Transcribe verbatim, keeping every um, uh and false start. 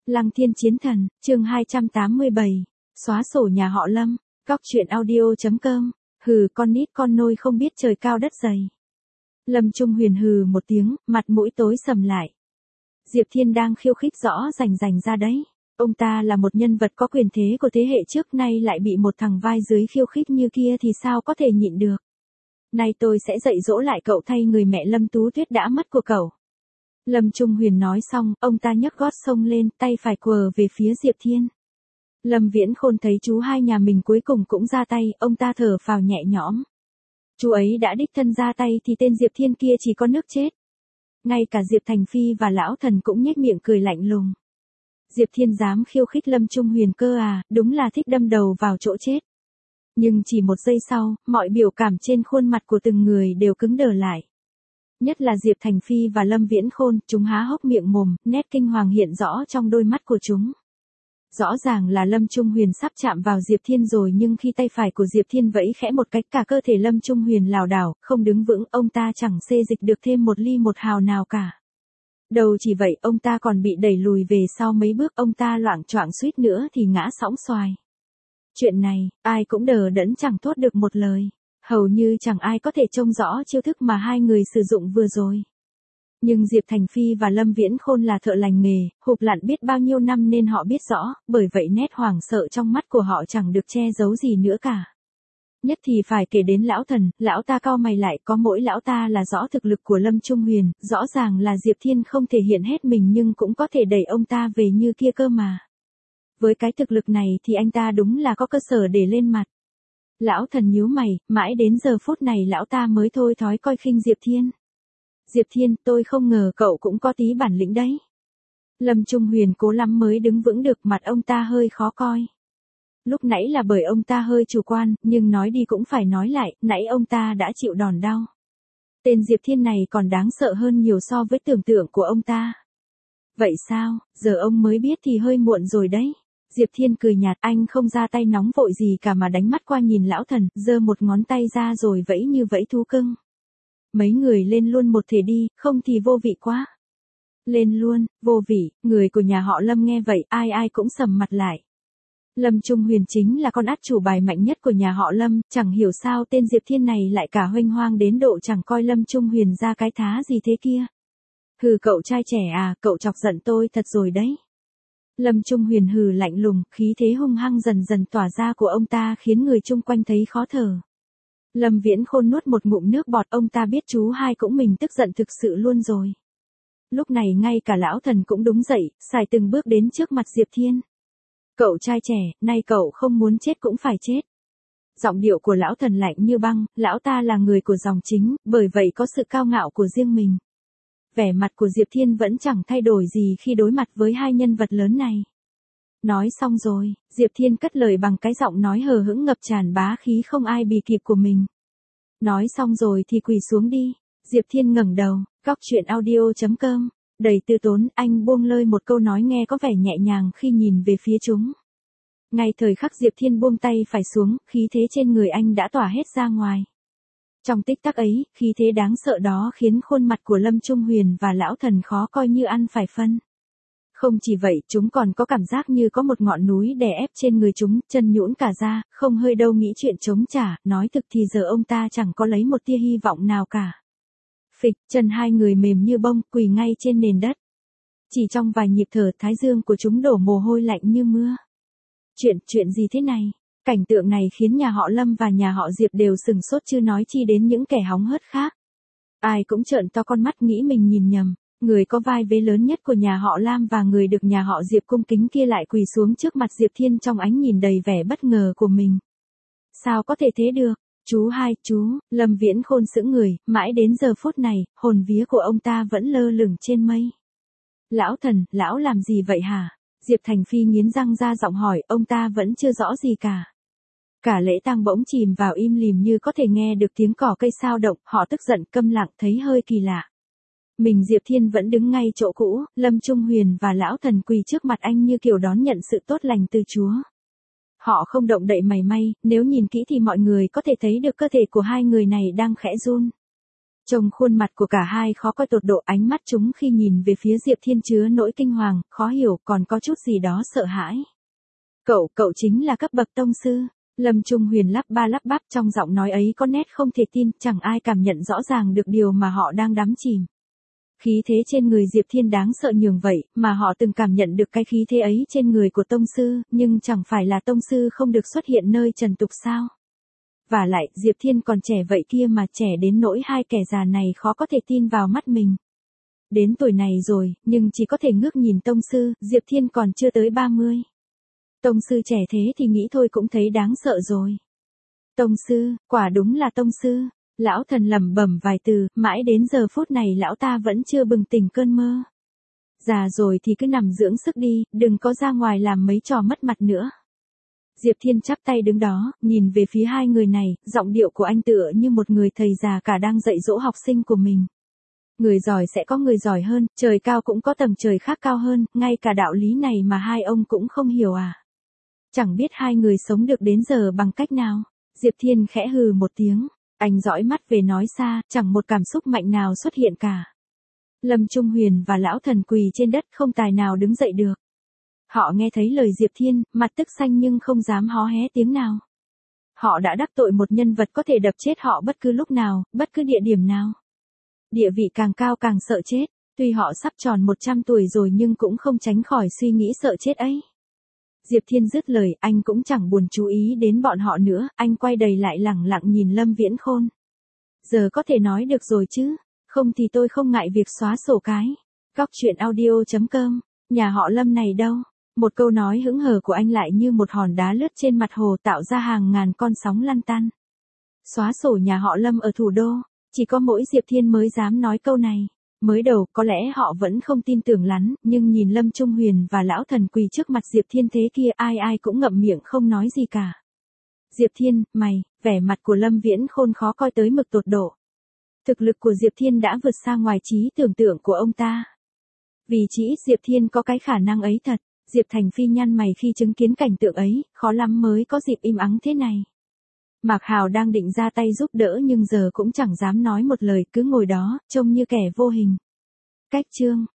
Lăng Thiên Chiến Thần, chương hai trăm tám mươi bảy, xóa sổ nhà họ Lâm, góc truyện audio.com, hừ con nít con nôi không biết trời cao đất dày. Lâm Trung Huyền hừ một tiếng, mặt mũi tối sầm lại. Diệp Thiên đang khiêu khích rõ rành rành ra đấy. Ông ta là một nhân vật có quyền thế của thế hệ trước, nay lại bị một thằng vai dưới khiêu khích như kia thì sao có thể nhịn được. Nay tôi sẽ dạy dỗ lại cậu thay người mẹ Lâm Tú Tuyết đã mất của cậu. Lâm Trung Huyền nói xong, ông ta nhấc gót xông lên, tay phải quờ về phía Diệp Thiên. Lâm Viễn Khôn thấy chú hai nhà mình cuối cùng cũng ra tay, ông ta thở phào nhẹ nhõm. Chú ấy đã đích thân ra tay thì tên Diệp Thiên kia chỉ có nước chết. Ngay cả Diệp Thành Phi và Lão Thần cũng nhếch miệng cười lạnh lùng. Diệp Thiên dám khiêu khích Lâm Trung Huyền cơ à, đúng là thích đâm đầu vào chỗ chết. Nhưng chỉ một giây sau, mọi biểu cảm trên khuôn mặt của từng người đều cứng đờ lại. Nhất là Diệp Thành Phi và Lâm Viễn Khôn, chúng há hốc miệng mồm, nét kinh hoàng hiện rõ trong đôi mắt của chúng. Rõ ràng là Lâm Trung Huyền sắp chạm vào Diệp Thiên rồi, nhưng khi tay phải của Diệp Thiên vẫy khẽ một cách, cả cơ thể Lâm Trung Huyền lảo đảo, không đứng vững, ông ta chẳng xê dịch được thêm một ly một hào nào cả. Đầu chỉ vậy, ông ta còn bị đẩy lùi về sau mấy bước, ông ta loạng choạng suýt nữa thì ngã sõng xoài. Chuyện này, ai cũng đờ đẫn chẳng thốt được một lời. Hầu như chẳng ai có thể trông rõ chiêu thức mà hai người sử dụng vừa rồi. Nhưng Diệp Thành Phi và Lâm Viễn Khôn là thợ lành nghề, hụp lặn biết bao nhiêu năm nên họ biết rõ, bởi vậy nét hoảng sợ trong mắt của họ chẳng được che giấu gì nữa cả. Nhất thì phải kể đến Lão Thần, lão ta cau mày lại, có mỗi lão ta là rõ thực lực của Lâm Trung Huyền, rõ ràng là Diệp Thiên không thể hiện hết mình nhưng cũng có thể đẩy ông ta về như kia cơ mà. Với cái thực lực này thì anh ta đúng là có cơ sở để lên mặt. Lão Thần nhíu mày, mãi đến giờ phút này lão ta mới thôi thói coi khinh Diệp Thiên. Diệp Thiên, tôi không ngờ cậu cũng có tí bản lĩnh đấy. Lâm Trung Huyền cố lắm mới đứng vững được, mặt ông ta hơi khó coi. Lúc nãy là bởi ông ta hơi chủ quan, nhưng nói đi cũng phải nói lại, nãy ông ta đã chịu đòn đau. Tên Diệp Thiên này còn đáng sợ hơn nhiều so với tưởng tượng của ông ta. Vậy sao, giờ ông mới biết thì hơi muộn rồi đấy. Diệp Thiên cười nhạt, anh không ra tay nóng vội gì cả mà đánh mắt qua nhìn Lão Thần, giơ một ngón tay ra rồi vẫy như vẫy thú cưng. Mấy người lên luôn một thể đi, không thì vô vị quá. Lên luôn, vô vị, người của nhà họ Lâm nghe vậy, ai ai cũng sầm mặt lại. Lâm Trung Huyền chính là con át chủ bài mạnh nhất của nhà họ Lâm, chẳng hiểu sao tên Diệp Thiên này lại cả huênh hoang đến độ chẳng coi Lâm Trung Huyền ra cái thá gì thế kia. Hừ cậu trai trẻ à, cậu chọc giận tôi thật rồi đấy. Lâm Trung Huyền hừ lạnh lùng, khí thế hung hăng dần dần tỏa ra của ông ta khiến người chung quanh thấy khó thở. Lâm Viễn Khôn nuốt một ngụm nước bọt, ông ta biết chú hai cũng mình tức giận thực sự luôn rồi. Lúc này ngay cả Lão Thần cũng đứng dậy, xài từng bước đến trước mặt Diệp Thiên. Cậu trai trẻ, nay cậu không muốn chết cũng phải chết. Giọng điệu của Lão Thần lạnh như băng, lão ta là người của dòng chính, bởi vậy có sự cao ngạo của riêng mình. Vẻ mặt của Diệp Thiên vẫn chẳng thay đổi gì khi đối mặt với hai nhân vật lớn này. Nói xong rồi, Diệp Thiên cất lời bằng cái giọng nói hờ hững ngập tràn bá khí không ai bì kịp của mình. Nói xong rồi thì quỳ xuống đi. Diệp Thiên ngẩng đầu, góc truyện audio.com, đầy từ tốn, anh buông lơi một câu nói nghe có vẻ nhẹ nhàng khi nhìn về phía chúng. Ngay thời khắc Diệp Thiên buông tay phải xuống, khí thế trên người anh đã tỏa hết ra ngoài. Trong tích tắc ấy, khí thế đáng sợ đó khiến khuôn mặt của Lâm Trung Huyền và Lão Thần khó coi như ăn phải phân. Không chỉ vậy, chúng còn có cảm giác như có một ngọn núi đè ép trên người chúng, chân nhũn cả ra, không hơi đâu nghĩ chuyện chống trả, nói thực thì giờ ông ta chẳng có lấy một tia hy vọng nào cả. Phịch, chân hai người mềm như bông, quỳ ngay trên nền đất. Chỉ trong vài nhịp thở, thái dương của chúng đổ mồ hôi lạnh như mưa. Chuyện, chuyện gì thế này? Cảnh tượng này khiến nhà họ Lâm và nhà họ Diệp đều sừng sốt chứ nói chi đến những kẻ hóng hớt khác. Ai cũng trợn to con mắt nghĩ mình nhìn nhầm. Người có vai vế lớn nhất của nhà họ Lam và người được nhà họ Diệp cung kính kia lại quỳ xuống trước mặt Diệp Thiên trong ánh nhìn đầy vẻ bất ngờ của mình. Sao có thể thế được? Chú hai, chú, Lâm Viễn Khôn sững người, mãi đến giờ phút này, hồn vía của ông ta vẫn lơ lửng trên mây. Lão Thần, lão làm gì vậy hả? Diệp Thành Phi nghiến răng ra giọng hỏi, ông ta vẫn chưa rõ gì cả. Cả lễ tang bỗng chìm vào im lìm như có thể nghe được tiếng cỏ cây xao động, họ tức giận câm lặng thấy hơi kỳ lạ. Mình Diệp Thiên vẫn đứng ngay chỗ cũ, Lâm Trung Huyền và Lão Thần quỳ trước mặt anh như kiểu đón nhận sự tốt lành từ Chúa. Họ không động đậy mảy may, nếu nhìn kỹ thì mọi người có thể thấy được cơ thể của hai người này đang khẽ run. Trông khuôn mặt của cả hai khó coi tột độ, ánh mắt chúng khi nhìn về phía Diệp Thiên chứa nỗi kinh hoàng, khó hiểu, còn có chút gì đó sợ hãi. Cậu, cậu chính là cấp bậc tông sư. Lâm Trung Huyền lắp ba lắp bắp, trong giọng nói ấy có nét không thể tin, chẳng ai cảm nhận rõ ràng được điều mà họ đang đắm chìm. Khí thế trên người Diệp Thiên đáng sợ nhường vậy, mà họ từng cảm nhận được cái khí thế ấy trên người của tông sư, nhưng chẳng phải là tông sư không được xuất hiện nơi trần tục sao? Và lại, Diệp Thiên còn trẻ vậy kia mà, trẻ đến nỗi hai kẻ già này khó có thể tin vào mắt mình. Đến tuổi này rồi, nhưng chỉ có thể ngước nhìn tông sư, Diệp Thiên còn chưa tới ba mươi. Tông sư trẻ thế thì nghĩ thôi cũng thấy đáng sợ rồi. Tông sư, quả đúng là tông sư. Lão thần lẩm bẩm vài từ, mãi đến giờ phút này lão ta vẫn chưa bừng tỉnh cơn mơ. Già rồi thì cứ nằm dưỡng sức đi, đừng có ra ngoài làm mấy trò mất mặt nữa. Diệp Thiên chắp tay đứng đó, nhìn về phía hai người này, giọng điệu của anh tựa như một người thầy già cả đang dạy dỗ học sinh của mình. Người giỏi sẽ có người giỏi hơn, trời cao cũng có tầng trời khác cao hơn, ngay cả đạo lý này mà hai ông cũng không hiểu à. Chẳng biết hai người sống được đến giờ bằng cách nào. Diệp Thiên khẽ hừ một tiếng. Anh dõi mắt về nói xa, chẳng một cảm xúc mạnh nào xuất hiện cả. Lâm Trung Huyền và lão thần quỳ trên đất không tài nào đứng dậy được. Họ nghe thấy lời Diệp Thiên, mặt tức xanh nhưng không dám hó hé tiếng nào. Họ đã đắc tội một nhân vật có thể đập chết họ bất cứ lúc nào, bất cứ địa điểm nào. Địa vị càng cao càng sợ chết, tuy họ sắp tròn một trăm tuổi rồi nhưng cũng không tránh khỏi suy nghĩ sợ chết ấy. Diệp Thiên dứt lời, anh cũng chẳng buồn chú ý đến bọn họ nữa, anh quay đầy lại lẳng lặng nhìn Lâm Viễn Khôn. Giờ có thể nói được rồi chứ, không thì tôi không ngại việc xóa sổ cái. Góc truyện audio chấm com, nhà họ Lâm này đâu? Một câu nói hững hờ của anh lại như một hòn đá lướt trên mặt hồ tạo ra hàng ngàn con sóng lăn tăn. Xóa sổ nhà họ Lâm ở thủ đô, chỉ có mỗi Diệp Thiên mới dám nói câu này. Mới đầu, có lẽ họ vẫn không tin tưởng lắm, nhưng nhìn Lâm Trung Huyền và lão thần quỳ trước mặt Diệp Thiên thế kia, ai ai cũng ngậm miệng không nói gì cả. Diệp Thiên, mày, vẻ mặt của Lâm Viễn Khôn khó coi tới mực tột độ. Thực lực của Diệp Thiên đã vượt xa ngoài trí tưởng tượng của ông ta. Vì chỉ ít Diệp Thiên có cái khả năng ấy thật, Diệp Thành Phi nhăn mày khi chứng kiến cảnh tượng ấy, khó lắm mới có dịp im ắng thế này. Mạc Hào đang định ra tay giúp đỡ nhưng giờ cũng chẳng dám nói một lời, cứ ngồi đó, trông như kẻ vô hình. Cách chương